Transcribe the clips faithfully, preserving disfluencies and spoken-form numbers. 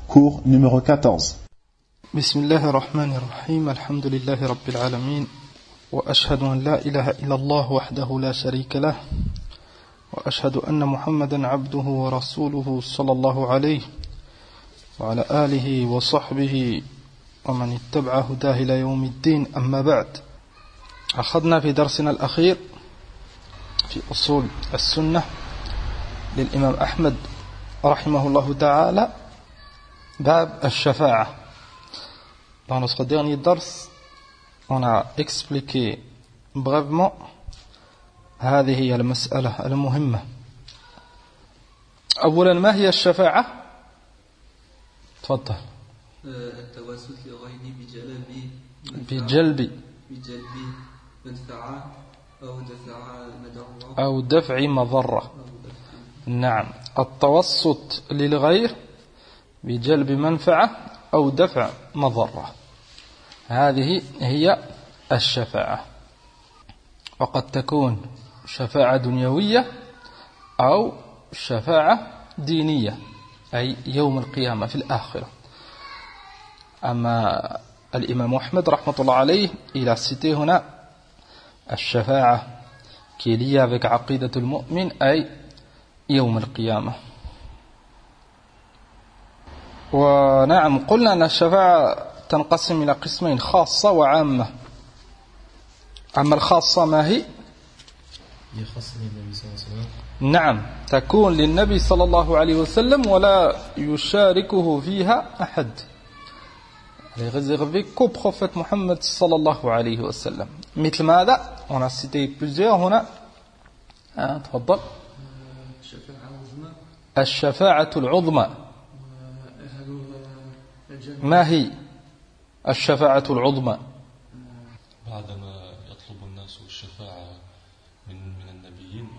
cours numéro quatorze. Bismillahir Rahmanir Rahim, alhamdulillahi Rabbil Alamin, wa ashhadu an la ilaha illallah wahdahu la sharika lah, wa ashhadu anna Muhammadan abduhu wa rasuluhu sallallahu alayhi, wa ala alihi wa sahbihi wa man ittaba'a hudahu ila yawmiddin, amma ba'd. أخذنا في درسنا الأخير في أصول السنة للإمام أحمد رحمه الله تعالى باب الشفاعة. Dans notre dernier dars, on a expliqué brièvement هذه هي المسألة المهمة. أولا ما هي الشفاعة؟ تفضل. التوسل للغير بجلب بجلب بجلب منفعة أو دفع مضرة أو دفع مضرة. نعم، التوسط للغير بجلب منفعة أو دفع مضرة، هذه هي الشفاعة. وقد تكون شفاعة دنيوية أو شفاعة دينية، أي يوم القيامة في الآخرة. أما الإمام أحمد رحمة الله عليه il a cité هنا الشفاعة qui est liée avec عقيدة المؤمن أي يوم القيامة. ونعم، قلنا أن الشفاعة تنقسم إلى قسمين، خاصة وعامة. أما الخاصة ما هي؟ نعم، تكون للنبي صلى الله عليه وسلم ولا يشاركه فيها أحد، réservé qu'au prophète Mohammed sallallahu alayhi wa sallam. مثل ماذا؟ On a cité plusieurs هنا. تفضل. الشفاعة العظمى. ما هي الشفاعة العظمى؟ بعدما يطلب الناس الشفاعة من من النبيين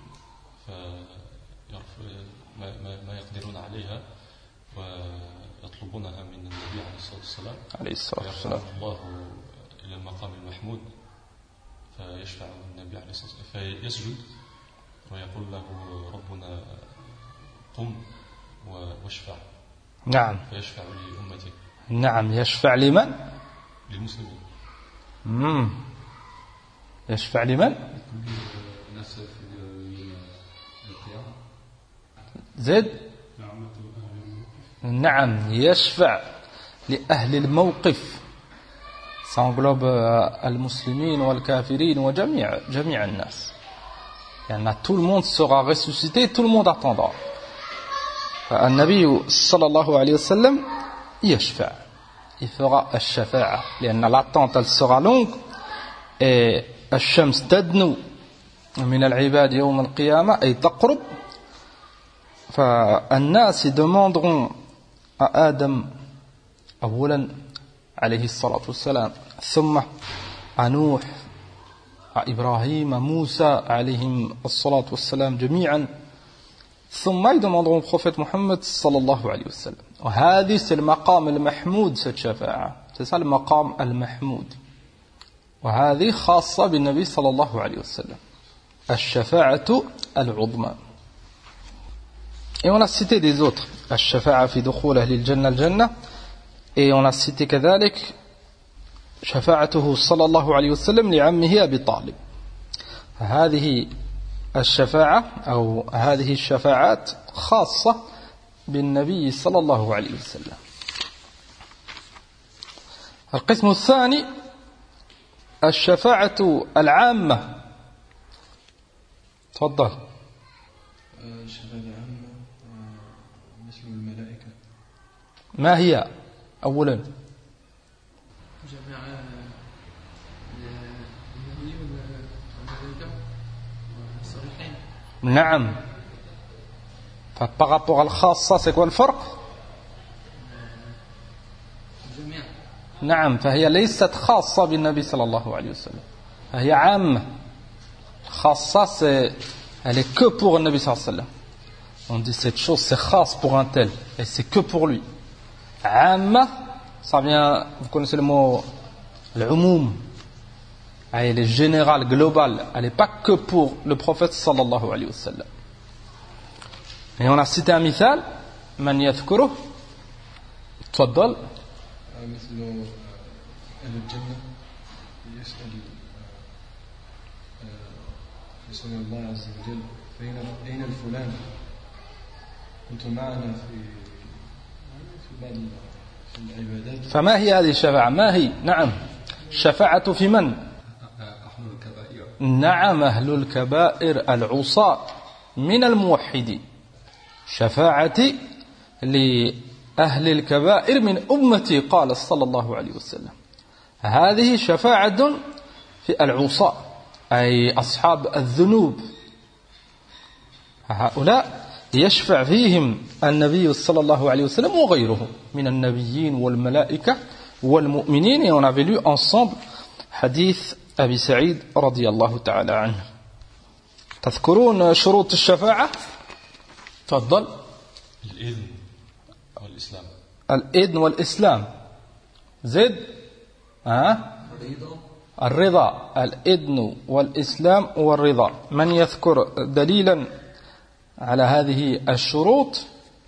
ما ما يقدرون عليها ويطلبونها من النبي عليه الصلاة والسلام عليه الصلاة والسلام الله إلى المقام المحمود فيشفع النبي عليه الصلاة والسلام فيسجد ويقول له ربنا قم واشفع. نعم، فيشفع لأمته. نعم، يشفع لمن؟ للمسلمين. مم. يشفع لمن؟ زد. نعم، يشفع لأهل الموقف. Ça englobe المسلمين والكافرين وجميع جميع الناس. يعني tout le monde sera ressuscité, tout le monde attendra. فالنبي صلى الله عليه وسلم يشفع، il fera الشفاعة لأن l'attente elle sera longue et الشمس تدنو من العباد يوم القيامة أي تقرب. فالناس demanderont à Adam أولا عليه الصلاة والسلام، ثم à Nuh, à Ibrahim, à Moussa عليهم الصلاة والسلام جميعا، ثم ils demanderont au prophète Mohammed sallallahu alayhi wa sallam. وهذه c'est le maqam al-mahmoud, cette shafa'a, c'est ça le maqam al-mahmoud. وهذه خاصة بالنبي صلى الله عليه وسلم، الشفاعة العظمى. Et on a cité des autres، الشفاعة في دخول أهل الجنة الجنة. Et on a cité كذلك شفاعته صلى الله عليه وسلم لعمه أبي طالب. هذه الشفاعة أو هذه الشفاعات خاصة بالنبي صلى الله عليه وسلم. القسم الثاني الشفاعة العامة. تفضل. الشفاعة العامة مثل الملائكة. ما هي؟ أولا جماعة النبي والملائكة والصالحين. نعم. par rapport à الخاصة c'est quoi le فرق؟ جميع. نعم، فهي ليست خاصة بالنبي صلى الله عليه وسلم، فهي عامة. خاصة c'est elle est que pour le Nabi sallallahu alayhi wa sallam. On dit cette chose c'est khas pour un tel et c'est que pour lui. Amma, ça vient, vous connaissez le mot l'umum, elle est générale, globale, elle n'est pas que pour le prophète sallallahu alayhi wa sallam. Et on a cité un mithal, man yadhkuruh, تفضل. مثل أهل الجنة يسأل يسأل الله عز وجل أين الفلان كنت معنا في في بعض العبادات. فما هي هذه الشفاعة؟ ما هي؟ نعم، الشفاعة في من؟ أهل الكبائر. نعم، أهل الكبائر العصاة من الموحدين. شفاعتي لأهل الكبائر من أمتي قال صلى الله عليه وسلم. هذه شفاعة في العصاة أي أصحاب الذنوب، هؤلاء يشفع فيهم النبي صلى الله عليه وسلم وغيره من النبيين والملائكة والمؤمنين. Et on avait lu ensemble حديث أبي سعيد رضي الله تعالى عنه. تذكرون شروط الشفاعة؟ تفضل. الإذن والإسلام. الإذن والإسلام. زد ها؟ الرضا. الإذن والإسلام والرضا. من يذكر دليلا على هذه الشروط؟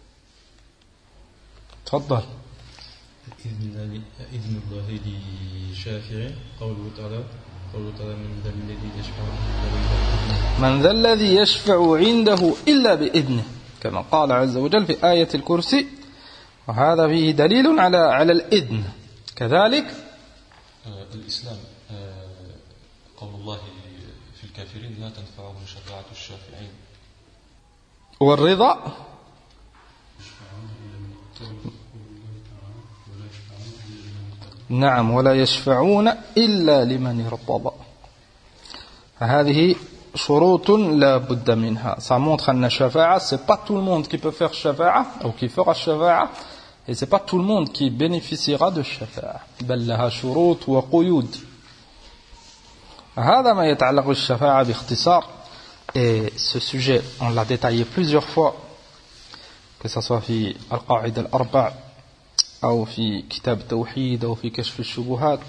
تفضل. إذن الله لشافع قوله تعالى قوله تعالى من ذا الذي يشفع من ذا الذي يشفع عنده إلا بإذنه كما قال عز وجل في آية الكرسي، وهذا فيه دليل على على الإذن. كذلك الإسلام قول الله في الكافرين لا تنفعهم شفاعة الشافعين. والرضا نعم، ولا يشفعون إلا لمن ارتضى. هذه شروط لا بد منها. Ça montre أن الشفاعة c'est pas tout le monde qui peut faire الشفاعة أو qui fera الشفاعة, et c'est pas tout le monde qui bénéficiera de الشفاعة, بل لها شروط وقيود. هذا ما يتعلق بالشفاعة باختصار. Et ce sujet on l'a détaillé plusieurs fois, que ce soit في القاعدة الأربع أو في كتاب التوحيد أو في كشف الشبهات،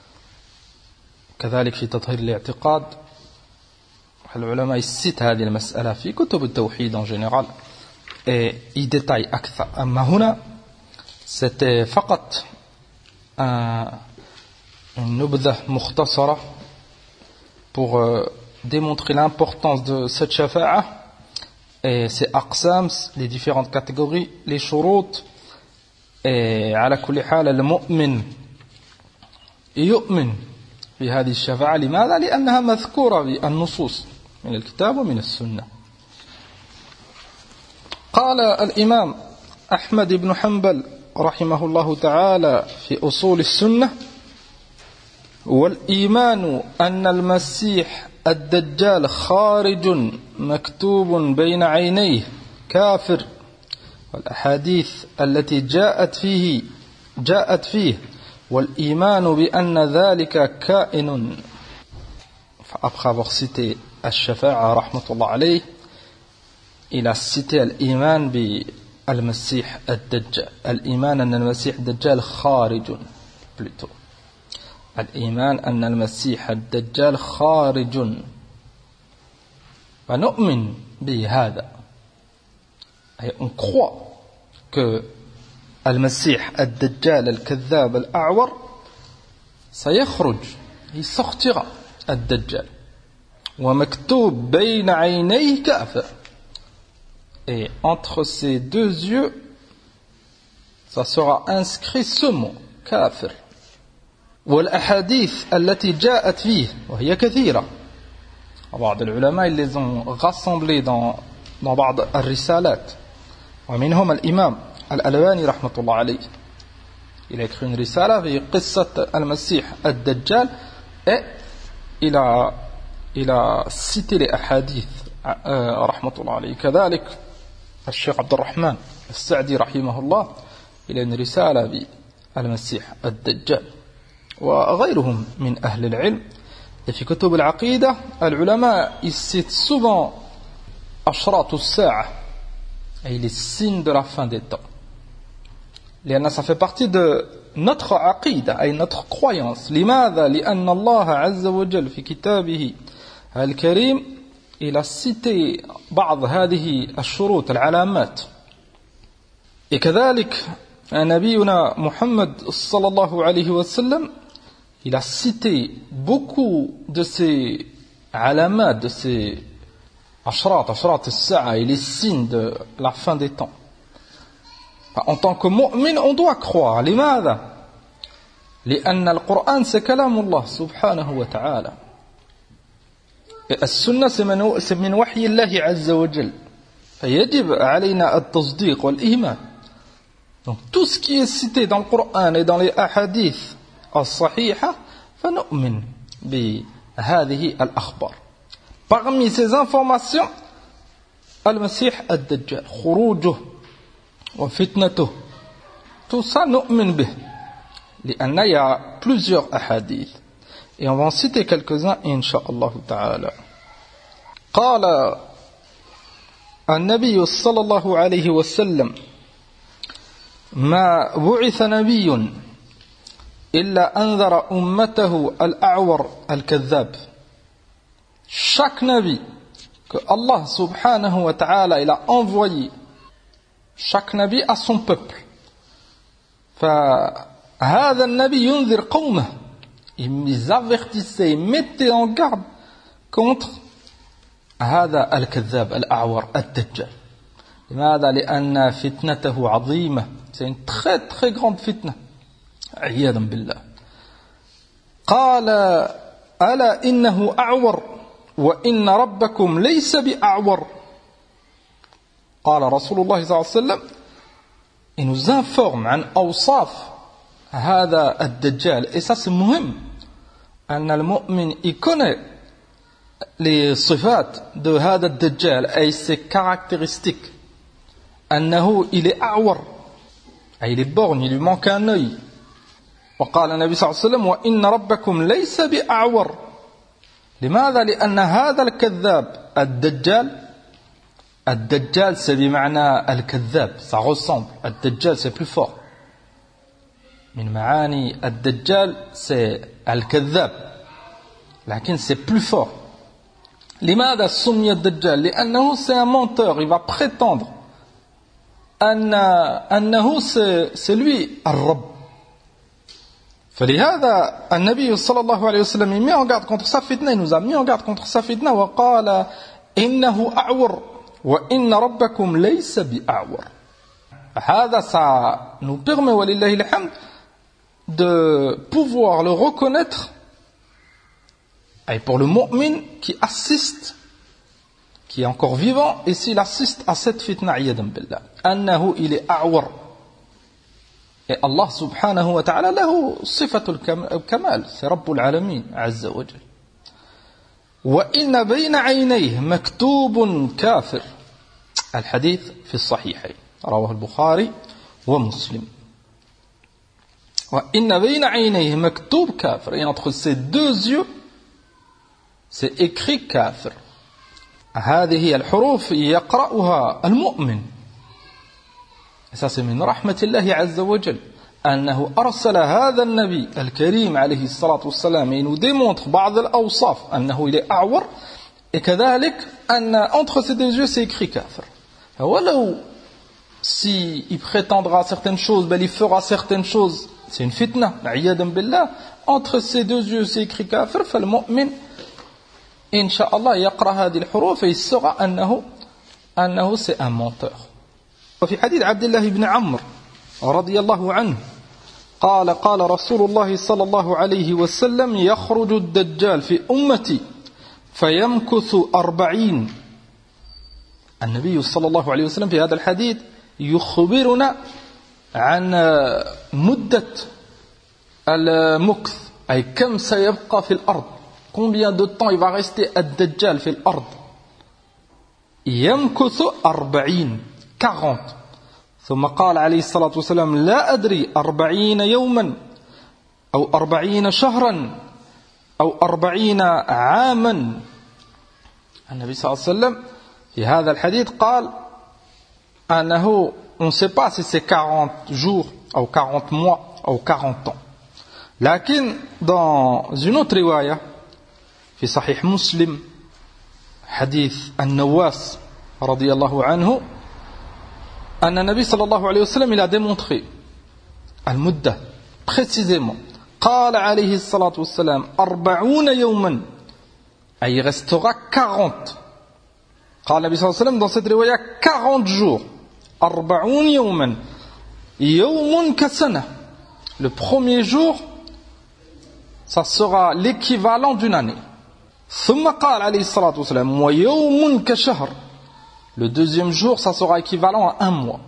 كذلك في تطهير الاعتقاد. العلماء يسيت هذه المسألة في كتب التوحيد en général et y détaille أكثر. أما هنا c'était فقط un, une نبذة مختصرة pour euh, démontrer l'importance de cette shafa'a et ses aqsam, les différentes catégories, les shurut. Et على كل حال المؤمن يؤمن في هذه الشفاعة. لماذا؟ لأنها مذكورة في النصوص من الكتاب ومن السنة. قال الإمام أحمد بن حنبل رحمه الله تعالى في أصول السنة: والإيمان أن المسيح الدجال خارج مكتوب بين عينيه كافر، والأحاديث التي جاءت فيه جاءت فيه والإيمان بأن ذلك كائن. Après avoir cité الشفاعة رحمة الله عليه, il a cité الإيمان بالمسيح الدجال. الإيمان أن المسيح الدجال خارج plutôt. الإيمان أن المسيح الدجال خارج، ونؤمن بهذا. Et on croit que المسيح الدجال الكذاب الأعور سيخرج, il sortira الدجال, ومكتوب بين عينيه كافر, et entre ses deux yeux ça sera inscrit ce mot كافر. والأحاديث التي جاءت فيه وهي كثيرة, بعض العلماء ils les ont rassemblés dans dans بعض الرسالات, ومنهم الإمام الألباني رحمة الله عليه. Il a écrit une risala في قصة المسيح الدجال, et il a il a cité les ahadith رحمة الله عليه. كذلك الشيخ عبد الرحمن السعدي رحمه الله, il a une risala في المسيح الدجال, وغيرهم من أهل العلم. Et في كتب العقيدة العلماء ils citent souvent أشراط الساعة, et les signes de la fin des temps. لأن ça fait partie de notre عقيدة, أي notre croyance. لماذا؟ لأن الله عز وجل في كتابه الكريم il a cité بعض هذه الشروط العلامات. Et كذلك Nabiyuna Muhammad sallallahu alayhi wa sallam, il a cité beaucoup de ces alamat, de ces ashrat, ashrat as-sa'a, et les signes de la fin des temps. En tant que mu'min, on doit croire. لماذا؟ لأن القرآن c'est كلام الله سبحانه وتعالى. السنة c'est من وحي الله عز وجل. فيجب علينا التصديق والإيمان. Donc tout ce qui est cité dans le Coran et dans les hadiths الصحيحة فنؤمن بهذه الأخبار. Parmi ces informations, المسيح الدجال, خروجه وفتنته, tout ça نؤمن به. لأن il y a plusieurs ahadith. Et on va en citer quelques-uns, incha'Allah ta'ala. قال النبي صلى الله عليه وسلم ما بعث نبي إلا أنذر أمته الأعور الكذاب. Chaque nabi que Allah subhanahu wa ta'ala il a envoyé, chaque nabi a son peuple. فهذا النبي ينذر قومه, ils avertissaient, ils mettaient en garde contre هذا الكذاب الأعور الدجال. لماذا؟ لأن فتنته عظيمة, c'est une très très grande fitna. عياذا بالله. قال ألا إنه أعور وإن ربكم ليس بأعور. قال رسول الله صلى الله عليه وسلم, il nous informe عن أوصاف هذا الدجال. Et ça c'est مهم, أن المؤمن il connaît les صفات de هذا الدجال et ses caractéristiques. أنه il est أعور, il est borgne, il lui manque un œil. وقال النبي صلى الله عليه وسلم وإن ربكم ليس بأعور. لماذا؟ لأن هذا الكذاب الدجال, الدجال c'est بمعنى الكذاب, ça ressemble, الدجال c'est plus fort. من معاني الدجال c'est الكذاب, لكن c'est plus fort. لماذا سمي الدجال؟ لأنه c'est un menteur, il va prétendre أن أنه c'est lui الرب. فلهذا النبي صلى الله عليه وسلم il met en garde contre sa fitna, il nous a mis en garde contre sa fitna. وقال إنه أعور وإن ربكم ليس بأعور. هذا ça nous permet ولله الحمد de pouvoir le reconnaître, et pour le mu'min qui assiste, qui est encore vivant, et s'il assiste à cette fitna, عياذا بالله, أنه il est أعور. Et Allah subhanahu wa ta'ala له صفة الكمال, c'est رب العالمين عز وجل. وإن بين عينيه مكتوب كافر. الحديث في الصحيحين رواه البخاري ومسلم. وإن بين عينيه مكتوب كافر, et entre ses deux yeux c'est écrit كافر. هذه الحروف يقرأها المؤمن. Et ça c'est من رحمة الله عز وجل أنه أرسل هذا النبي الكريم عليه الصلاة والسلام, et il nous démontre بعض الأوصاف أنه il est أعور, et كذلك أن entre ses deux yeux c'est écrit كافر. ولو si il prétendra certaines choses, ben il fera certaines choses, c'est une fitna, عياذا بالله. Entre ses deux yeux c'est écrit كافر, فالمؤمن إن شاء الله يقرأ هذه الحروف et il saura أنه أنه c'est un menteur. وفي حديث عبد الله بن عمرو رضي الله عنه قال قال رسول الله صلى الله عليه وسلم يخرج الدجال في أمتي فيمكث أربعين. النبي صلى الله عليه وسلم في هذا الحديث يخبرنا عن مدة المكث, أي كم سيبقى في الأرض, combien de temps il va rester الدجال في الأرض. يمكث أربعين, quarante. ثم قال عليه الصلاة والسلام لا أدري أربعين يوما أو أربعين شهرا أو أربعين عاما. النبي صلى الله عليه وسلم في هذا الحديث قال أنه on ne sait pas si c'est quarante jours ou quarante mois ou quarante ans. لكن dans une autre رواية في صحيح مسلم حديث النواس رضي الله عنه أن النبي صلى الله عليه وسلم il a démontré Al-Mudda, précisément. قال عليه الصلاة والسلام أربعون يوما. Et il restera quarante. قال النبي صلى الله عليه وسلم dans cette riwaya quarante jours. أربعون يوما. يوم كسنة. Le premier jour, ça sera l'équivalent d'une année. ثم قال عليه الصلاة والسلام ويوم كشهر. Le deuxième jour, ça sera équivalent à un mois.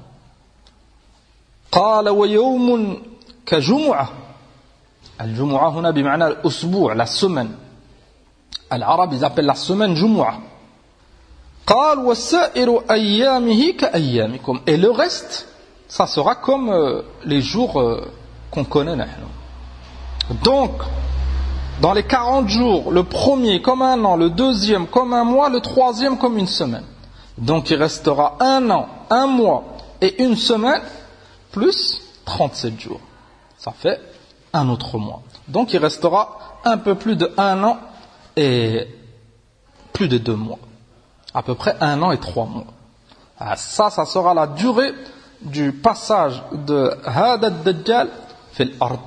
قال ويوم كجمعة. الجمعة هنا بمعنى الأسبوع, la semaine. العرب ils appellent la semaine جمعة. قال وسائر أيامه كأيامكم. Et le reste, ça sera comme euh, les jours euh, qu'on connaît نحن. Donc, dans les quarante jours, le premier comme un an, le deuxième comme un mois, le troisième comme une semaine. Donc il restera un an, un mois et une semaine, plus trente-sept jours. Ça fait un autre mois. Donc il restera un peu plus de un an et plus de deux mois. À peu près un an et trois mois. Ah, ça, ça sera la durée du passage de Hada ad-Dajjal fil ard.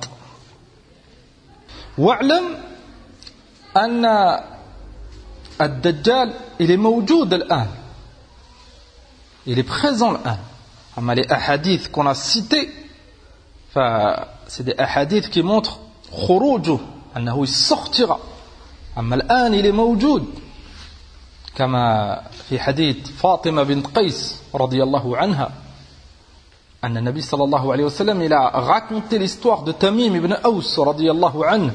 Wa'lam anna ad-Dajjal il est mawjoud al-an. Il est présent l'an. Mais les ahadiths qu'on a cités, c'est des ahadiths qui montrent khurujuh, annahu il sortira. Mais l'an il est mawjoud. كما في حديث فاطمة بنت قيس رضي الله عنها أن النبي صلى الله عليه وسلم il a raconté l'histoire de Tamim ibn Aws رضي الله عنه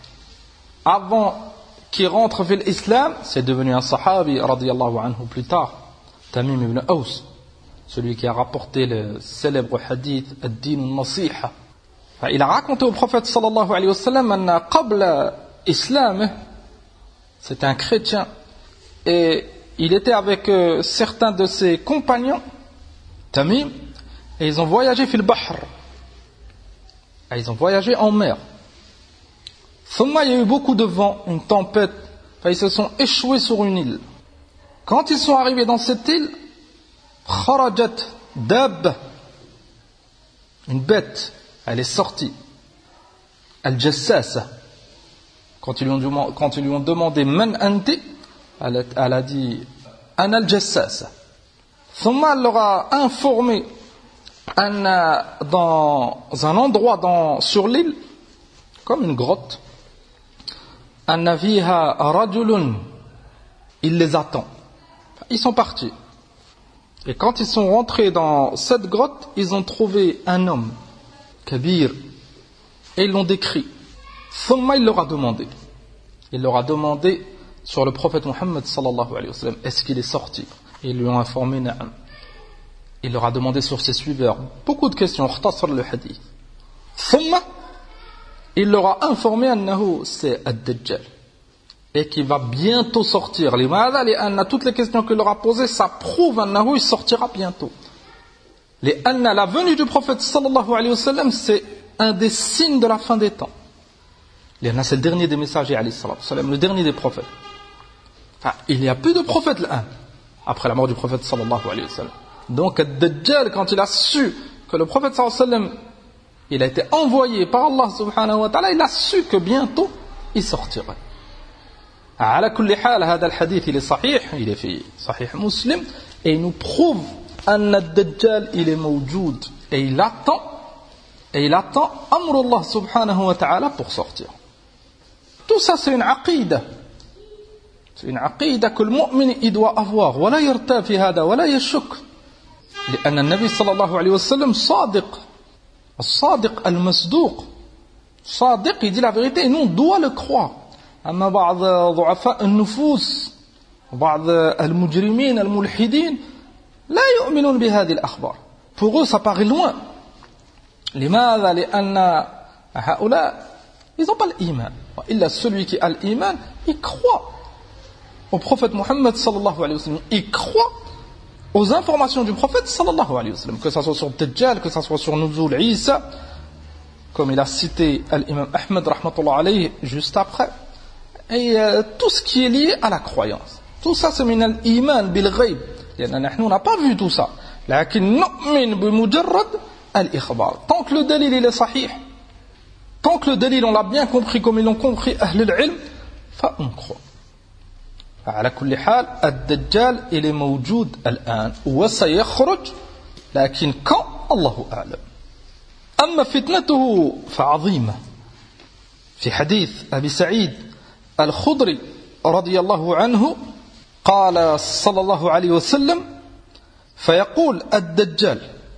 avant qu'il rentre في l'islam. C'est devenu un sahabi رضي الله عنه plus tard. Tamim ibn Aws, celui qui a rapporté le célèbre hadith ad-din an-nasiha. Il a raconté au prophète sallallahu alayhi wa sallam أن قبل إسلامه, c'était un chrétien, et il était avec euh, certains de ses compagnons, Tamim, et ils ont voyagé fil bahr. Et ils ont voyagé en mer. Thumma, il y a eu beaucoup de vent, une tempête, enfin, ils se sont échoués sur une île. Quand ils sont arrivés dans cette île, kharajat dab, une bête, elle est sortie. Al-Jassasa. Quand ils lui ont, quand ils lui ont demandé man anti, elle a, elle a dit ana al-Jassasa. Thumma, elle leur a informé anna, dans un endroit dans, sur l'île, comme une grotte, anna fiha rajulun, il les attend. Ils sont partis. Et quand ils sont rentrés dans cette grotte, ils ont trouvé un homme, Kabir, et ils l'ont décrit. Thumma, il leur a demandé. Il leur a demandé sur le prophète Mohammed sallallahu alayhi wa sallam, est-ce qu'il est sorti? Et ils lui ont informé, na'am. Il leur a demandé sur ses suiveurs beaucoup de questions, khtasar le hadith. Thumma, il leur a informé annahu c'est ad-Dajjal, et qu'il va bientôt sortir. Toutes les questions qu'il leur a posées, ça prouve annahu il sortira bientôt. La venue du prophète sallallahu alayhi wa sallam, c'est un des signes de la fin des temps. C'est le dernier des messagers alayhi sallallahu alayhi wa sallam, le dernier des prophètes. Enfin, il n'y a plus de prophètes là, après la mort du prophète sallallahu alayhi wa sallam. Donc ad-Dajjal, quand il a su que le prophète sallallahu alayhi wa sallam, il a été envoyé par Allah subhanahu wa ta'ala, il a su que bientôt il sortirait. على كل حال هذا الحديث il est صحيح, il est في صحيح مسلم, et il nous prouve أن الدجال il est موجود, et il attend et il attend أمر الله سبحانه وتعالى pour sortir. Tout ça c'est une aqida, c'est une aqida que le mu'min il doit avoir, ولا يرتاب في هذا ولا يشك, لأن النبي صلى الله عليه وسلم صادق, الصادق المصدوق, صادق, il dit la vérité et nous on doit le croire. أما بعض ضعفاء النفوس وبعض المجرمين الملحدين لا يؤمنون بهذه الأخبار. Pour eux ça paraît loin. لماذا؟ لأن هؤلاء ils n'ont pas l'iman. إلا celui qui a l'iman, il croit au prophète Mohammed sallallahu alayhi wa sallam, il croit aux informations du prophète sallallahu alayhi wa sallam, que ça soit sur Dajjal, que ça soit sur Nuzul Isa, comme il a cité l'imam Ahmed rahmatullah alayhi juste après. Et euh, tout ce qui est lié à la croyance, tout ça c'est min al-iman bil-ghayb, on n'a pas vu tout ça, lakin nu'min bimujarrad al-ikhbar. Tant que le dalil il est sahih, tant que le dalil on l'a bien compris comme ils l'ont compris ahl al-ilm, fa on croit. على كل حال الدجال il est موجود الآن وسيخرج لكن quand الله أعلم. أما فتنته فعظيمة. في حديث أبي سعيد الخدري رضي الله عنه قال صلى الله عليه وسلم فيقول الدجال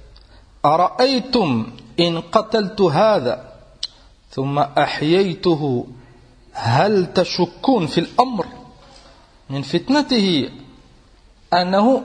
أرأيتم إن قتلت هذا ثم أحييته هل تشكون في الأمر من فتنته أنه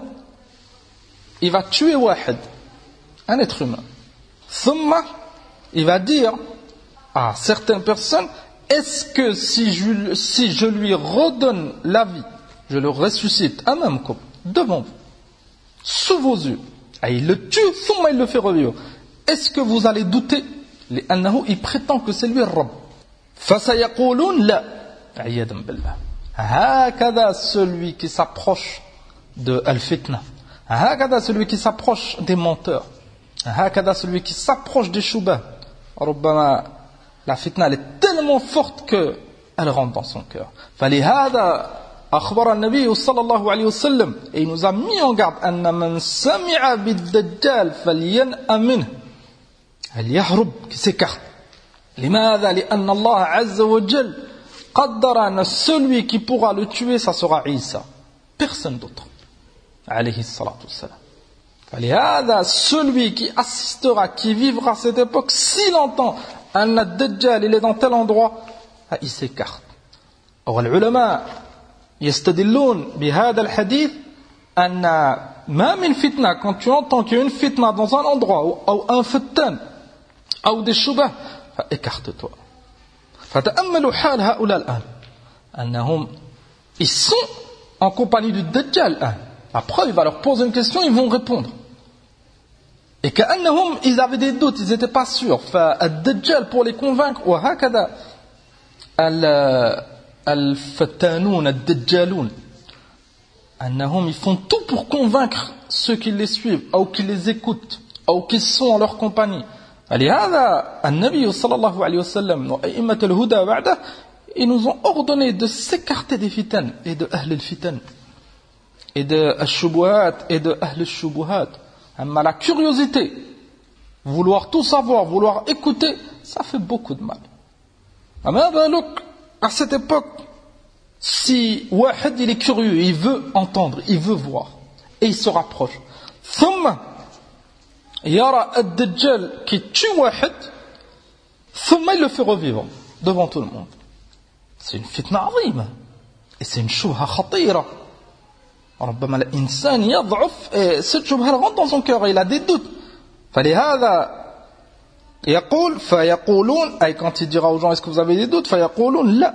il va tuer واحد un être humain ثم il va dire à certaines personnes est-ce que si je, si je lui redonne la vie je le ressuscite أمامكم devant vous sous vos yeux et il le tue ثم il le fait revivre est-ce que vous allez douter لأنه il prétend que c'est lui le Rabb فسيقولون لا عياذا بالله هكذا celui qui s'approche de al-fitna هكذا celui qui s'approche des menteurs هكذا celui qui s'approche des shubha ربما la fitna elle est tellement forte que elle rentre dans son cœur فلهذا أخبر النبي صلى الله عليه وسلم et il nous a mis en garde أن من سمع بالدجال فلينأ منه اليهرب qui s'écarte لماذا لأن الله عز وجل قدر أن celui qui pourra le tuer ça sera Isa personne d'autre عليه الصلاة والسلام فلهذا celui qui assistera qui vivra cette époque s'il entend أن الدجال il est dans tel endroit il s'écarte or العلماء يستدلون بهذا الحديث أن ما من فتنة quand tu entends qu'il y a une fitna dans un endroit ou, ou un فتان أو des shubha écarte-toi فتأملوا حال هؤلاء الآن أنهم ils sont en compagnie du Dajjal الآن après il va leur poser une question ils vont répondre et كأنهم ils avaient des doutes ils n'étaient pas sûrs فالدجال pour les convaincre وهكذا الفتانون الدجالون أنهم ils font tout pour convaincre ceux qui les suivent ou qui les écoutent ou qui sont en leur compagnie لهذا النبي صلى الله عليه وسلم وأئمة الهدى بعده ils nous ont ordonné de s'écarter des fitan et de ahl al-fitan et de al-shubuhat et de ahl al-shubuhat amma la curiosité vouloir tout savoir vouloir écouter ça fait beaucoup de mal amma balok à cette époque si wahid il est curieux il veut entendre il veut voir et il se rapproche ثم يرى الدجال qui tue واحد ثم il le fait revivre devant tout le monde c'est une fitna عظيمة et c'est une shubha خطيرة ربما الإنسان يضعف et cette shubha rentre dans son cœur et il a des doutes فلهذا يقول فيقولون أي quand il dira aux gens est-ce que vous avez des doutes فيقولون لا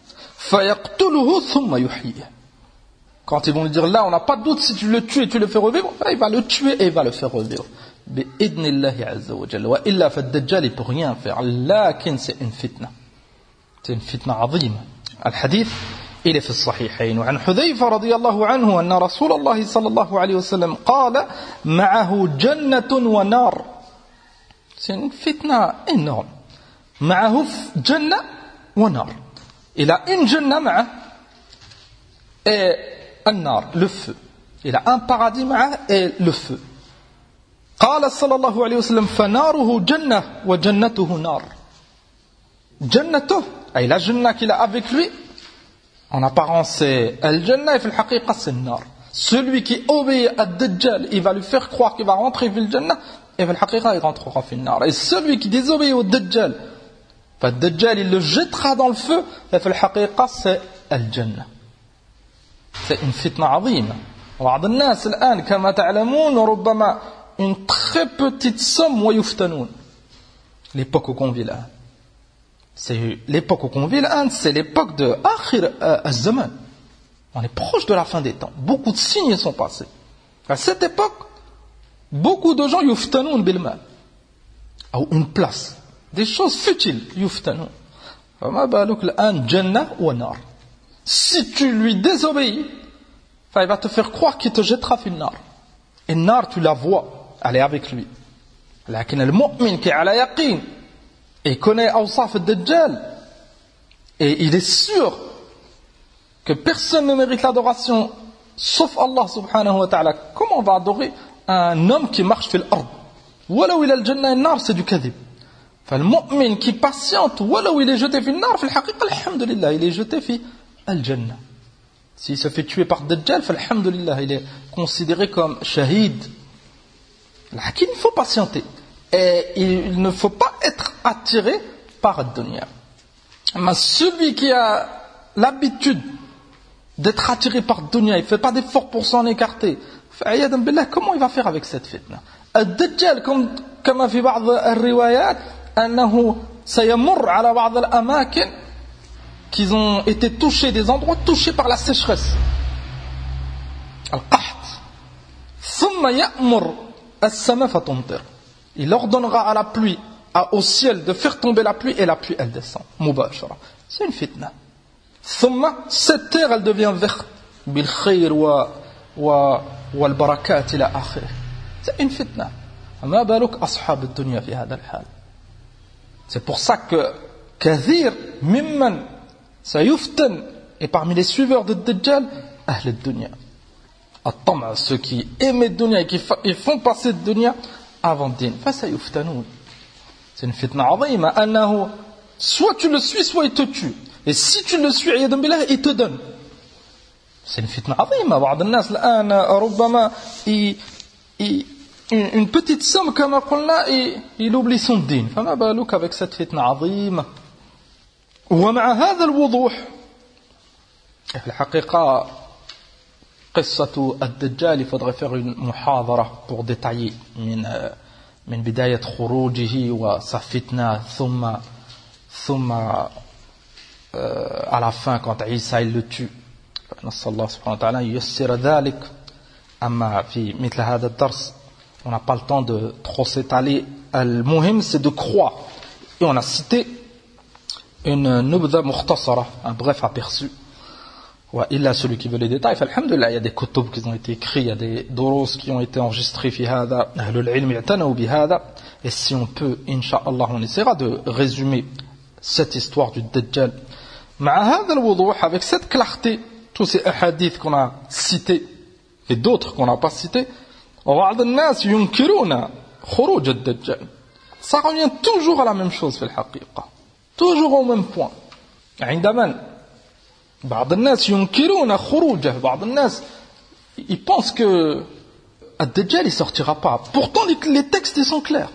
فيقتله ثم يحييه quand ils vont lui dire là on n'a pas de doute si tu le tues et tu le fais revivre il va le tuer et il va le faire revivre بإذن الله عز وجل وإلا فالدجال peut rien faire لكن c'est une fitna c'est une fitna عظيمة الحديث إلى في الصحيحين وعن حذيفة رضي الله عنه أن رسول الله صلى الله عليه وسلم قال معه جنة ونار c'est une fitna énorme معه جنة ونار il a une جنة معه et النار le feu il a un paradis معه et le feu قال صلى الله عليه وسلم فناره جنة وجنته نار جنته أي la جنة qu'il a avec lui en apparence c'est الجنة et في الحقيقة c'est النار celui qui obéit à Dajjal il va lui faire croire qu'il va rentrer في الجنة et في الحقيقة il rentrera في النار et celui qui désobéit au Dajjal فالدجال il le jettera dans le feu et في الحقيقة c'est الجنة c'est une فتنة عظيمة وبعض الناس الآن كما تعلمون ربما une très petite somme ويفتنون l'époque où on vit là c'est l'époque où on vit là c'est l'époque de akhir az-zaman on est proche de la fin des temps beaucoup de signes sont passés à cette époque beaucoup de gens يفتنون بالمال ou une place des choses futiles يفتنون فما بالك الآن جنة ونار si tu lui désobéis il va te faire croire qu'il te jettera في النار et النار tu la vois elle est avec lui لكن المؤمن qui على يقين et connaît أوصاف الدجال et il est sûr que personne ne mérite l'adoration sauf Allah subhanahu wa ta'ala. Comment on va adorer un homme qui marche في الأرض ولو إلى الجنة النار, c'est du kadhib. فالمؤمن qui patiente ولو il est jeté في النار في الحقيقة الحمد لله il est jeté في الجنة. S'il se fait tuer par Dajjal, alhamdulillah, il est considéré comme shahid. Il faut patienter. Et il ne faut pas être attiré par le dunya. Mais celui qui a l'habitude d'être attiré par le dunya, il ne fait pas d'effort pour s'en écarter. Comment il va faire avec cette fitna? Dajjal, comme في بعض الروايات, أنه سيمر على بعض الأماكن qu'ils ont été touchés, des endroits touchés par la sécheresse. Al-Qaht. ثم يأمر السماء فتمطر. Il ordonnera à la pluie, au ciel, de faire tomber la pluie, et la pluie, elle descend. Mubashara. C'est une fitna. ثم, cette terre, elle devient verte. بالخير و و والبركات إلى آخره. C'est une fitna. ما بالك أصحاب الدنيا في هذا الحال. C'est pour ça que كثير ممن سيفتن, et parmi les suiveurs de Dajjal, أهل الدنيا. الطمع, ceux qui aiment le dunya et qui font passer le dunya avant le din. فسيفتنون. C'est une fitna عظيمة أنه soit tu le suis, soit il te tue. Et si tu le suis, عياذا بالله, il te donne. C'est une fitna عظيمة. بعض الناس الآن ربما une petite somme كما قلنا il oublie son din. فما بالك avec cette fitna عظيمة. ومع هذا الوضوح في الحقيقة قصة الدجال, il faudrait faire une محاضرة pour détailler من من بداية خروجه وsa fitna ثم ثم à la fin quand Isa il le tue. نسأل الله سبحانه وتعالى ييسر ذلك. أما في مثل هذا الدرس on n'a pas le temps de trop s'étaler. المهم c'est de croire. Et on a cité une nubdha mukhtasara, un bref aperçu. Wa illa, celui qui veut les détails, alhamdulillah, il y a des kutub qui ont été écrits, il y a des doros qui ont été enregistrés fi hada, ahlul ilm i'tanaw bi hada. Et si on peut, incha'Allah, on essaiera de résumer cette histoire du Dajjal. Ma'a hada al-wuduh, avec cette clarté, tous ces hadiths qu'on a cités et d'autres qu'on n'a pas cités, ba'd an-nas yunkiruna khuruj ad-Dajjal. Ça revient toujours à la même chose, fi al-haqiqa. Toujours au même point. عندما بعض الناس ينكرون خروجه, بعض الناس ils pensent que الدجال il sortira pas. Pourtant les, les textes ils sont clairs.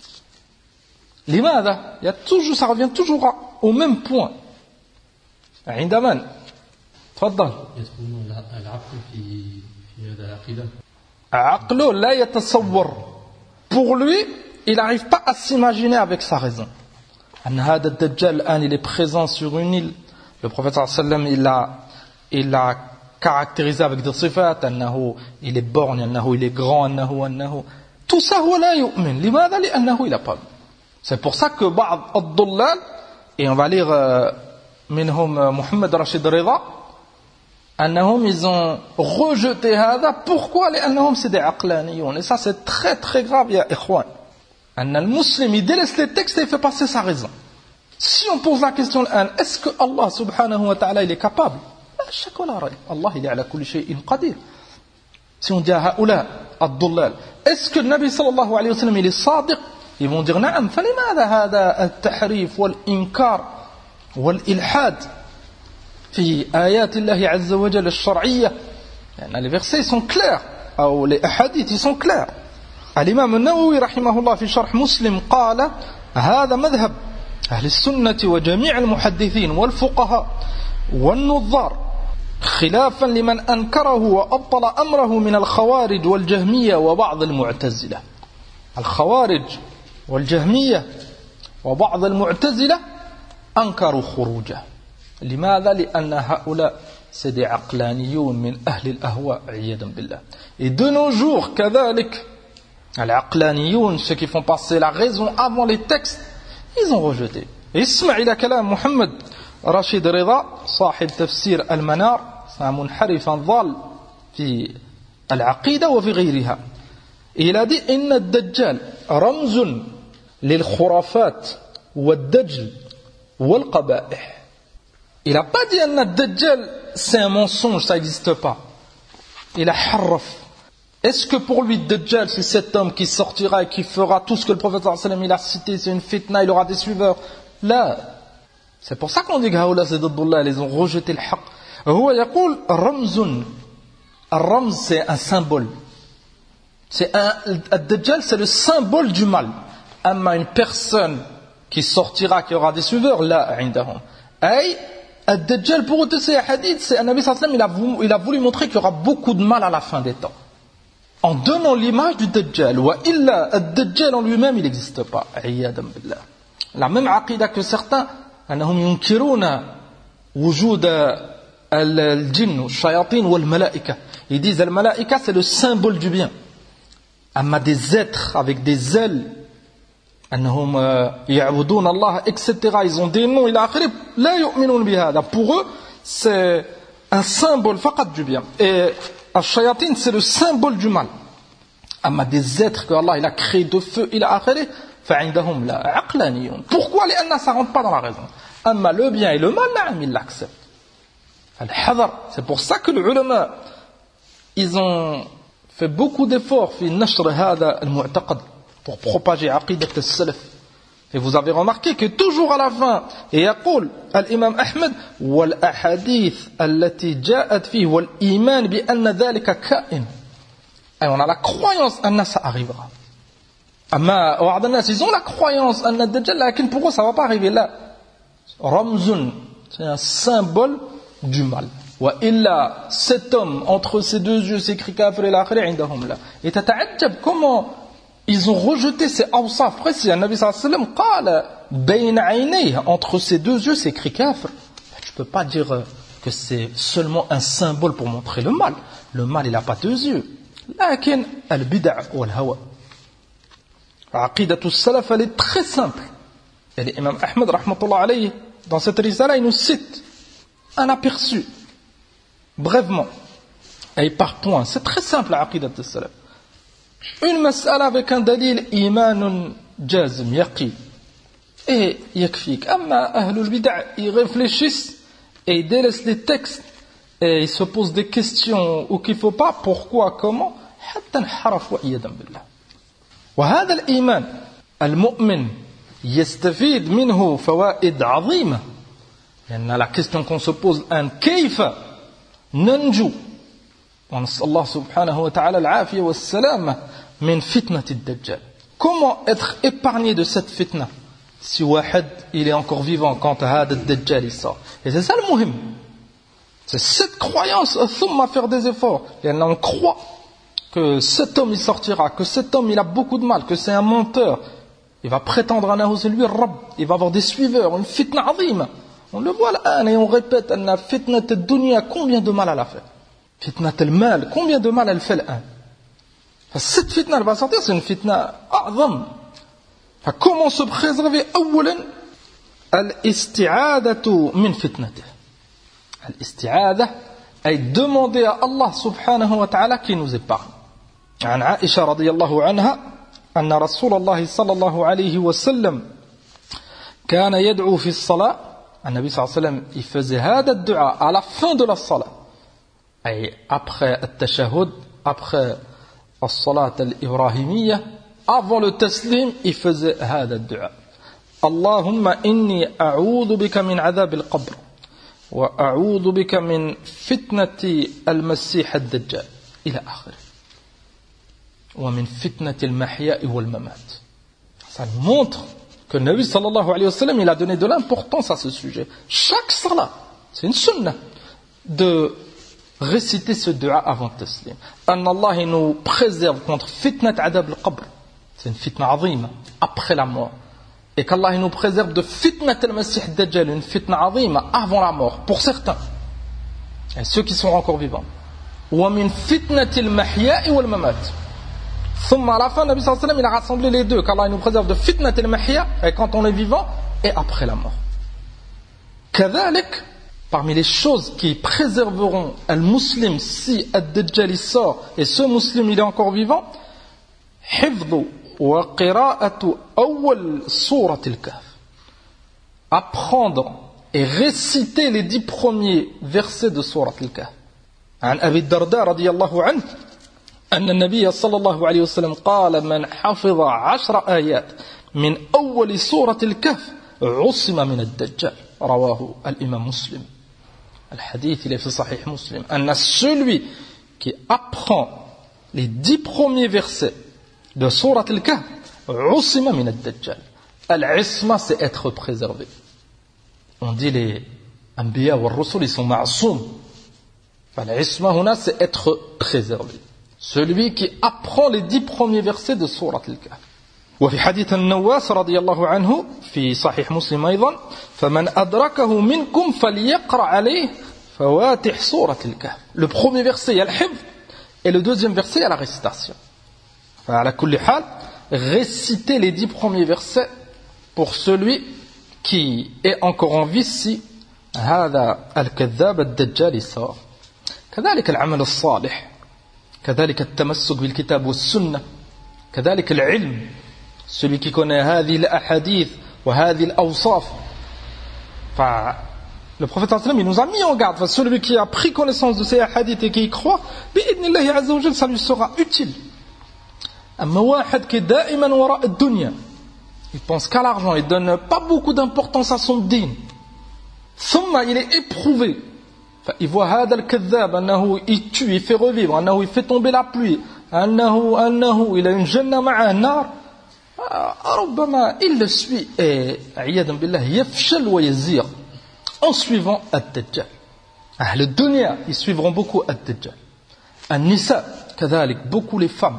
لماذا? Il y a toujours, ça revient toujours au même point. عندما تفضل. يدخلون العقل في في هذا العقيدة. عقله لا يتصور. Pour lui, il n'arrive pas à s'imaginer avec sa raison. أن هذا الدجال الآن il est présent sur une île. Le prophète sallallahu alayhi wa sallam il l'a il l'a caractérisé avec des sifat, أنه il est borgne, أنه il est grand, أنه أنه tout ça هو لا يؤمن. لماذا؟ لأنه il a pas. C'est pour ça que بعض الضلال, et on va lire euh, منهم محمد رشيد رضا, أنهم ils ont rejeté هذا. Pourquoi؟ لأنهم c'est des عقلانيون. Et ça c'est très très grave يا إخوان. أن المسلم il délaisse les textes et il fait passer sa raison. Si on pose la question الآن, est-ce que Allah subhanahu wa ta'ala il est capable? لا شك ولا ريب. الله il est على كل شيء قدير. Si on dit à هؤلاء الضلال, est-ce que le Nabi sallallahu alayhi wa sallam il est صادق? Ils vont dire نعم. فلماذا هذا التحريف والإنكار والإلحاد في آيات الله عز وجل الشرعية؟ يعني les versets sont clairs, أو les hadiths ils sont clairs. الإمام النووي رحمه الله في شرح مسلم قال هذا مذهب أهل السنة وجميع المحدثين والفقهاء والنظار خلافا لمن أنكره وأبطل أمره من الخوارج والجهمية وبعض المعتزلة. الخوارج والجهمية وبعض المعتزلة أنكروا خروجه. لماذا؟ لأن هؤلاء c'est des عقلانيون من أهل الأهواء عياذا بالله. Et de nos jours كذلك العقلانيون, ceux qui font passer la raison avant les textes, ils ont rejeté. اسمع إلى كلام محمد رشيد رضا صاحب تفسير المنار, c'est un منحرف ضال في العقيدة وفي غيرها. Et il a dit Inna ad-Dajjal ramzun lil khurafat wad-dajl wal qaba'ih. Il n'a pas dit Inna ad-Dajjal c'est un mensonge, ça n'existe pas. Il a harraf. Est-ce que pour lui Dajjal c'est cet homme qui sortira et qui fera tout ce que le prophète sallallahu alayhi wa sallam il a cité, c'est une fitna, il aura des suiveurs? Là, c'est pour ça qu'on dit que Haoula c'est Daddullah, ils ont rejeté le haqq. Huwa yaqul ramzun. Ramz c'est un symbole. C'est un, Ad-Dajjal c'est le symbole du mal. Amma une personne qui sortira, qui aura des suiveurs, là, indahum. Aïe, Ad-Dajjal pour eux, c'est un hadith, c'est un Nabi sallallahu alayhi wa sallam, il a voulu montrer qu'il y aura beaucoup de mal à la fin des temps. En donnant l'image du Dajjal. Wa illa, Ad-Dajjal en lui-même, il n'existe pas. Ayyadam billah. La même aqida que certains, annahum yunkiruna wujud al-jinn, al-shayatin ou al-malaika. Ils disent al-malaika c'est le symbole du bien. Amma des êtres avec des ailes, annahum ya'budun Allah, et cetera. Ils ont des noms, il a akhiri, la yu'minun bihada. Pour eux, c'est un symbole faqat du bien. Et al-shayatin c'est le symbole du mal. Amma des êtres que Allah il a créés de feu, il a akhiri, fa'indahum la aqlaniyun. Pourquoi les annas ça rentre pas dans la raison? Amma le bien et le mal, ils l'acceptent. Al-hadar, c'est pour ça que les ulama ils ont fait beaucoup d'efforts في نشر هذا المعتقد pour propager عقيدة السلف. Et vous avez remarqué que toujours à la fin, et يقول الإمام أحمد والأحاديث التي جاءت فيه والإيمان بأن ذلك كائن. Et on a la croyance أن ça arrivera. أما بعض الناس ils ont la croyance أن الدجال لكن pour eux ça va pas arriver là. رمز c'est un symbole du mal. Wa illa, cet homme entre ses deux yeux s'écrit kafir et l'akhir indahum la. Et tata'ajjab comment ils ont rejeté ces awsaf précis. Le Nabi sallallahu alayhi wa sallam qala bayna aynayhi, entre ses deux yeux c'est écrit kafir. Tu peux pas dire que c'est seulement un symbole pour montrer le mal. Le mal il a pas deux yeux. Lakin al bid'a wal hawa. Aqidatu salaf elle est très simple. Et l'imam Ahmed rahmatullah alayhi dans cette risala il nous cite un aperçu brièvement et par point. C'est très simple la aqidat de salaf. Une mas'ala avec un dalil imanun jazm yaqin et yakfik. Amma ahlul bid'a ils réfléchissent et ils délaissent les textes et ils se posent des questions ou qu'il faut pas, pourquoi, comment, حتى انحرف وإياذا بالله. وهذا الإيمان المؤمن يستفيد منه فوائد عظيمة. لأن la question qu'on se pose un كيف ننجو ونسأل الله سبحانه وتعالى العافية والسلامة من فتنة الدجال. Comment être épargné de cette fitna si واحد il est encore vivant quand هذا الدجال il sort. Et c'est ça le muhim. C'est cette croyance ثم faire des efforts. لأن on croit que cet homme il sortira, que cet homme il a beaucoup de mal, que c'est un menteur. Il va prétendre à c'est lui le Rabb, il va avoir des suiveurs, une fitna azima. On le voit là et on répète anna fitnat ad-dunya, combien de mal elle a fait. Fitnat al-mal, combien de mal elle fait l'un. Cette fitna elle va sortir, c'est une fitna a'zam. Comment se préserver? أولا al-isti'adatu min fitnatih. Al-isti'ada est demander à Allah subhanahu wa ta'ala qui nous épargne. عن عائشة رضي الله عنها أن رسول الله صلى الله عليه وسلم كان يدعو في الصلاة. النبي صلى الله عليه وسلم il faisait هذا الدعاء à la fin de la salat. Et après التشهد, après الصلاة الإبراهيمية, avant le taslim, il faisait هذا الدعاء. اللهم إني أعوذ بك من عذاب القبر وأعوذ بك من فتنة المسيح الدجال إلى آخره. ومن فتنة المحياء والممات. Ça montre que le Nabi sallallahu alayhi wa sallam il a donné de l'importance à ce sujet. Chaque salat, c'est une sunna de réciter ce dua avant le taslim. Anna Allah il nous préserve contre fitnat adab al-qabr. C'est une fitna azima après la mort. Et qu'Allah il nous préserve de fitnat al-masih ad-dajjal, une fitna azima avant la mort pour certains. Et ceux qui sont encore vivants. Wa min fitnat al-mahya'i wal mamat. ثم à la fin, le Nabi sallallahu alayhi wa sallam il a rassemblé les deux, qu'Allah nous préserve de fitnat al-mahya, et quand on est vivant, et après la mort. كذلك, parmi les choses qui préserveront al-muslim si ad-dajjal sort, et ce muslim il est encore vivant, حفظ وقراءة أول سورة الكهف. Apprendre et réciter les dix premiers versets de سورة الكهف. عن أبي الدرداء رضي الله عنه أن النبي صلى الله عليه وسلم قال من حفظ عشر آيات من أول سورة الكهف عصم من الدجال. رواه الإمام مسلم. الحديث il est في صحيح مسلم أن celui qui apprend les dix premiers versets de Surat al-Kahf عصم من الدجال. Al-Isma, c'est être préservé. On dit les Anbiya wa Rusul, ils sont ma'soum. Al-Isma, huna, c'est être préservé. Celui qui apprend les dix premiers versets de Surat al-Kahf. وفي حديث النواس رضي الله عنه في صحيح مسلم أيضا فمن أدركه منكم فليقرأ عليه فواتح سورة الكهف. Le premier verset il y a le hifz et le deuxième verset il y a la récitation. على كل حال réciter les dix premiers versets pour celui qui est encore en vie si هذا الكذاب الدجال صار. كذلك العمل الصالح كذلك التمسك بالكتاب والسنة كذلك العلم. Celui qui connaît هذه الأحاديث وهذه الأوصاف. Enfin, le prophète sallallahu alayhi wa sallam, il nous a mis en garde. Enfin, celui qui a pris connaissance de ces hadiths et qui y croit, bi'idnillahi azza wa jalla, ça lui sera utile. أما واحد qui est دائما وراء الدنيا, il pense qu'à l'argent, il donne pas beaucoup d'importance à son din. ثم il est éprouvé. Enfin, il voit هذا الكذاب أنه il tue, il fait revivre, أنه il fait tomber la pluie, أنه أنه il a une jannah معه النار. ربما il le suit et عياذا بالله يفشل ويزيغ en suivant الدجال. أهل الدنيا ils suivront beaucoup الدجال. النساء كذلك beaucoup les femmes.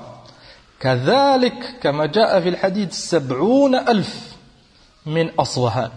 كذلك كما جاء في الحديث سبعون ألف من أصفهان.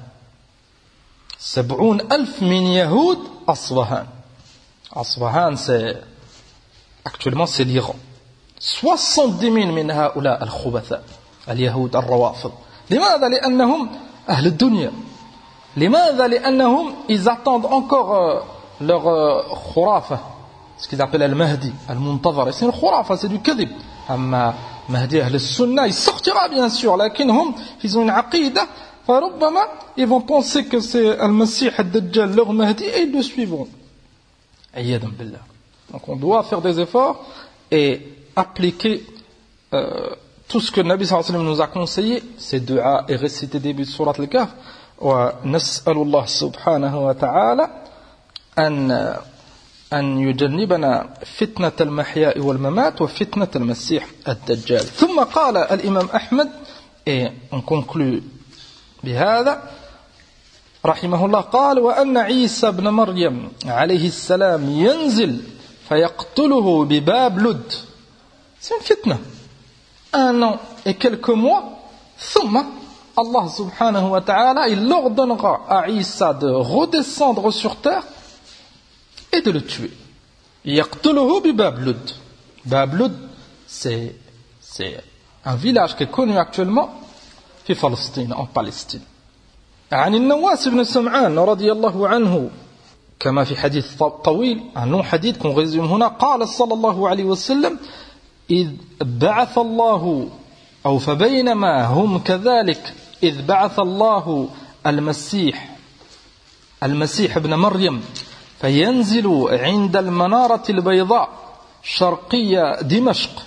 سبعون ألف من يهود أصفهان. أصفهان c'est actuellement c'est l'Iran. soixante-dix mille من هؤلاء الخبثاء اليهود الروافض. لماذا؟ لأنهم أهل الدنيا. لماذا؟ لأنهم ils attendent encore euh, leur euh, khurafa, ce qu'ils appellent al-Mahdi, al-Muntazar. Et c'est une khurafa, c'est du kadhib. أما Mahdi أهل السنة, il sortira bien sûr, لكنهم ils ont une aqida, فربما ils vont penser que c'est al-Masih al-Dajjal leur Mahdi et ils le suivront. عياذا بالله. Donc on doit faire des efforts et appliquer euh, tout ce que le Nabi sallallahu alayhi wa sallam nous a conseillé, c'est dua et réciter début de Surat al-Kahf. Wa nas'alullah subhanahu wa ta'ala an an yujannibana fitnat al-mahya wal mamat wa fitnat al-masih ad-dajjal. Thumma qala al-imam Ahmad, et on conclut بهذا رحمه الله قال وأن عيسى ابن مريم عليه السلام ينزل فيقتله بباب لد. C'est une fitna. Un an et quelques mois, ثم Allah subhanahu wa ta'ala, il ordonnera à Isa de redescendre sur terre et de le tuer. يقتله بباب لد. Bab Lud, c'est, c'est un village qui est connu actuellement في فلسطين, en Palestine. عن النواس بن سمعان رضي الله عنه كما في حديث طويل, un long hadith qu'on résume هنا, قال صلى الله عليه وسلم إذ بعث الله أو فبينما هم كذلك إذ بعث الله المسيح المسيح ابن مريم فينزل عند المنارة البيضاء شرقية دمشق.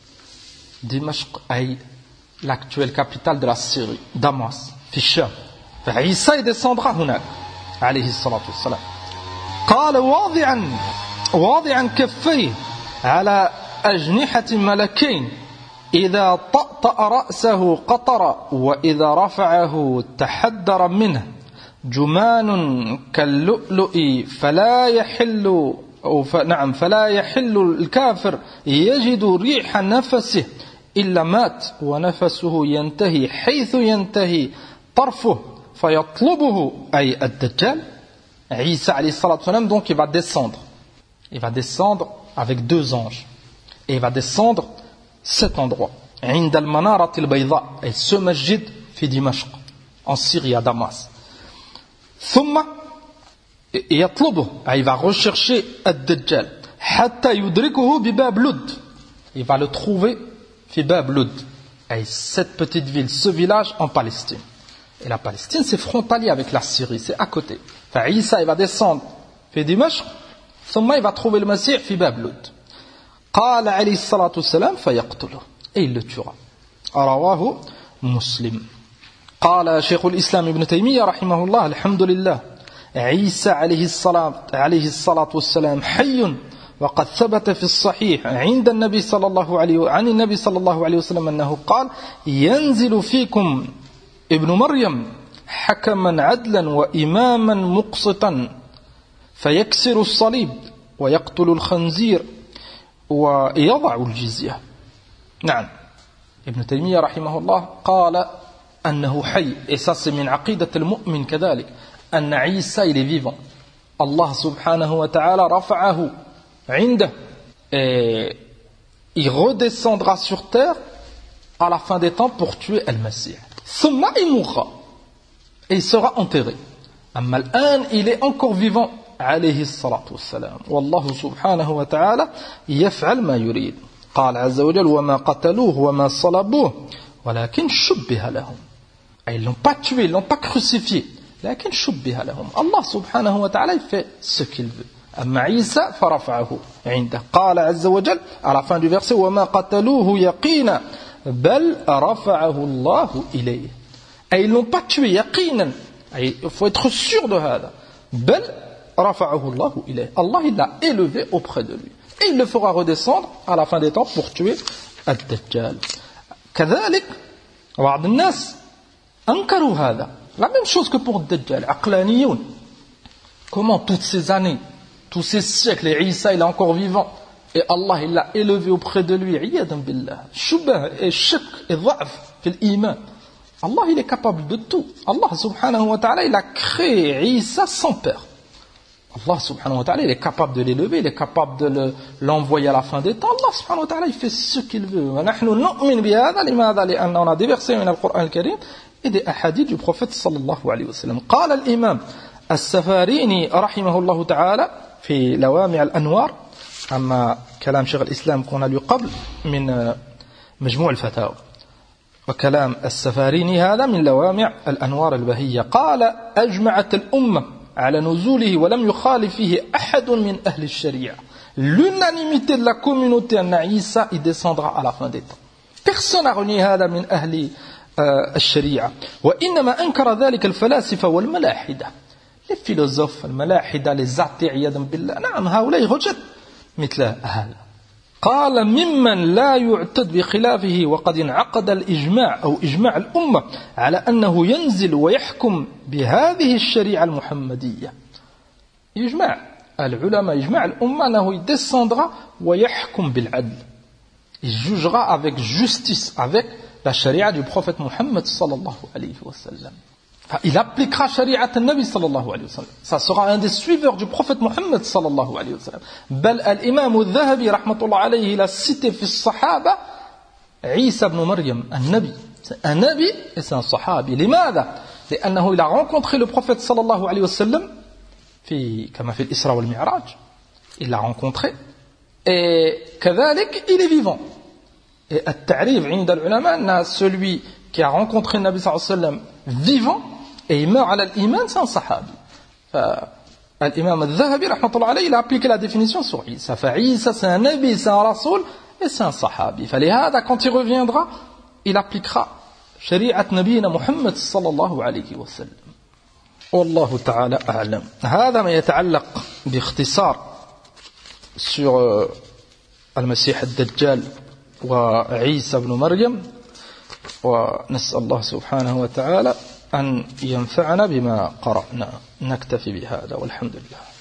دمشق أي l'actuelle capitale de la Syrie, Damas, في الشام. فعيسى descendra هناك عليه الصلاة والسلام. قال واضعا واضعا كفيه على أجنحة ملكين إذا طأطأ رأسه قطر وإذا رفعه تحدر منه جمان كاللؤلؤ فلا يحل أو ف... نعم فلا يحل الكافر يجد ريح نفسه إلا مات ونفسه ينتهي حيث ينتهي طرفه فيطلبه أي الدجال. عيسى عليه الصلاة والسلام donc il va descendre il va descendre avec deux anges et il va descendre cet endroit عند المنارة البيضاء et ce masjid في دمشق en Syrie à Damas. ثم يطلبه il va rechercher الدجال حتى يدركه بباب لد, il va le trouver fi Bab Lud. Et cette petite ville, ce village en Palestine. Et la Palestine, c'est frontalier avec la Syrie, c'est à côté. Enfin, Isa, il va descendre, fi Dimashq, ثم il va trouver le Messie fi Bab Lud. قال عليه الصلاة والسلام فيقتله. Et il le tuera. رواه مسلم. قال شيخ الإسلام ابن تيمية رحمه الله الحمد لله عيسى عليه الصلاة عليه الصلاة والسلام حي وقد ثبت في الصحيح عند النبي صلى الله عليه عن النبي صلى الله عليه وسلم أنه قال ينزل فيكم ابن مريم حكما عدلا وإماما مقسطا فيكسر الصليب ويقتل الخنزير ويضع الجزية. نعم. ابن تيمية رحمه الله قال أنه حي. Et ça c'est min aqidat al-mu'min كذلك. أن عيسى il est vivant. Allah subhanahu wa ta'ala rafa'ahu عنده. Et il redescendra sur terre à la fin des temps pour tuer al-Masih. ثم il mourra. Et il sera enterré. أما الآن il est encore vivant. عليه الصلاة والسلام. والله سبحانه وتعالى يفعل ما يريد. قال عز وجل وما قتلوه وما صلبوه ولكن شبه لهم. Ils ne l'ont pas tué, ils ne l'ont pas crucifié. لكن شبه لهم. Allah subhanahu wa ta'ala il fait ce qu'il veut. أما عيسى فرفعه عنده. قال عز وجل à la fin du verset وما قتلوه يقينا بل رفعه الله إليه. Et ils ne l'ont pas tué يقينا. Il faut être sûr de هذا. بل رفعه الله إليه. Allah il l'a élevé auprès de lui. Et il le fera redescendre à la fin des temps pour tuer الدجال. كذلك بعض الناس أنكروا هذا. La même chose que pour الدجال. عقلانيون. Comment toutes ces années, tous ces siècles, et Isa il est encore vivant, et Allah il l'a élevé auprès de lui. عياذا بالله. شبه et shirk et ضعف في الإيمان. Allah il est capable de tout. Allah subhanahu wa ta'ala il a créé Isa sans père. Allah subhanahu wa ta'ala il est capable de l'élever, il est capable de le, l'envoyer à la fin des temps. Allah subhanahu wa ta'ala il fait ce qu'il veut. ونحن نؤمن بهذا لماذا؟ لأن on a des versets من القرآن الكريم et des ahadiths du prophète sallallahu alayhi wa sallam. قال الإمام السفاريني رحمه الله تعالى في لوامع الأنوار. أما كلام شيخ الإسلام qu'on a lu قبل من مجموع الفتاوى. وكلام السفاريني هذا من لوامع الأنوار البهية. قال أجمعت الأمة على نزوله ولم يخالف فيه أحد من أهل الشريعة. L'unanimité de la communauté أن عيسى il descendra à la fin des temps. Personne n'a renié هذا من أهل الشريعة. وإنما أنكر ذلك الفلاسفة والملاحدة. Les philosophes, الملاحدة, les athées عياذا بالله. نعم هؤلاء رجل مثل هذا. قال ممن لا يعتد بخلافه وقد انعقد الإجماع أو إجماع الأمة على أنه ينزل ويحكم بهذه الشريعة المحمدية. إجماع العلماء إجماع الأمة أنه يدسندra ويحكم بالعدل. Il jugera avec justice, avec la charia du prophète Muhammad sallallahu alayhi wa sallam. Enfin, il appliquera charia al-Nabi sallallahu alayhi wa sallam. Ça sera un des suiveurs du prophète Muhammad sallallahu alayhi wa sallam. Bal al-imam al-Dhahabi rahmatullah alayhi il a cité fi as-sahaba Isa ibn Maryam, un nabi. C'est un nabi et c'est un sahabi. لماذا؟ لأنه il a rencontré le prophète sallallahu alayhi wa sallam في كما في الإسراء والمعراج. Il l'a rencontré et كذلك il est vivant. Et التعريف عند العلماء أن celui qui a rencontré le Nabi sallallahu alayhi wa sallam vivant et il meurt à l'iman, c'est un sahabi. L'imam al-Dhahabi rahmatullah alayhi il a appliqué la définition sur Isa. Isa c'est un nabi, c'est un rasoul et c'est un sahabi. فلهذا quand il reviendra il appliquera شريعة نبينا محمد صلى الله عليه وسلم. والله تعالى أعلم. هذا ما يتعلق باختصار sur المسيح الدجال وعيسى بن مريم. ونسأل الله سبحانه وتعالى أن ينفعنا بما قرأنا. نكتفي بهذا والحمد لله.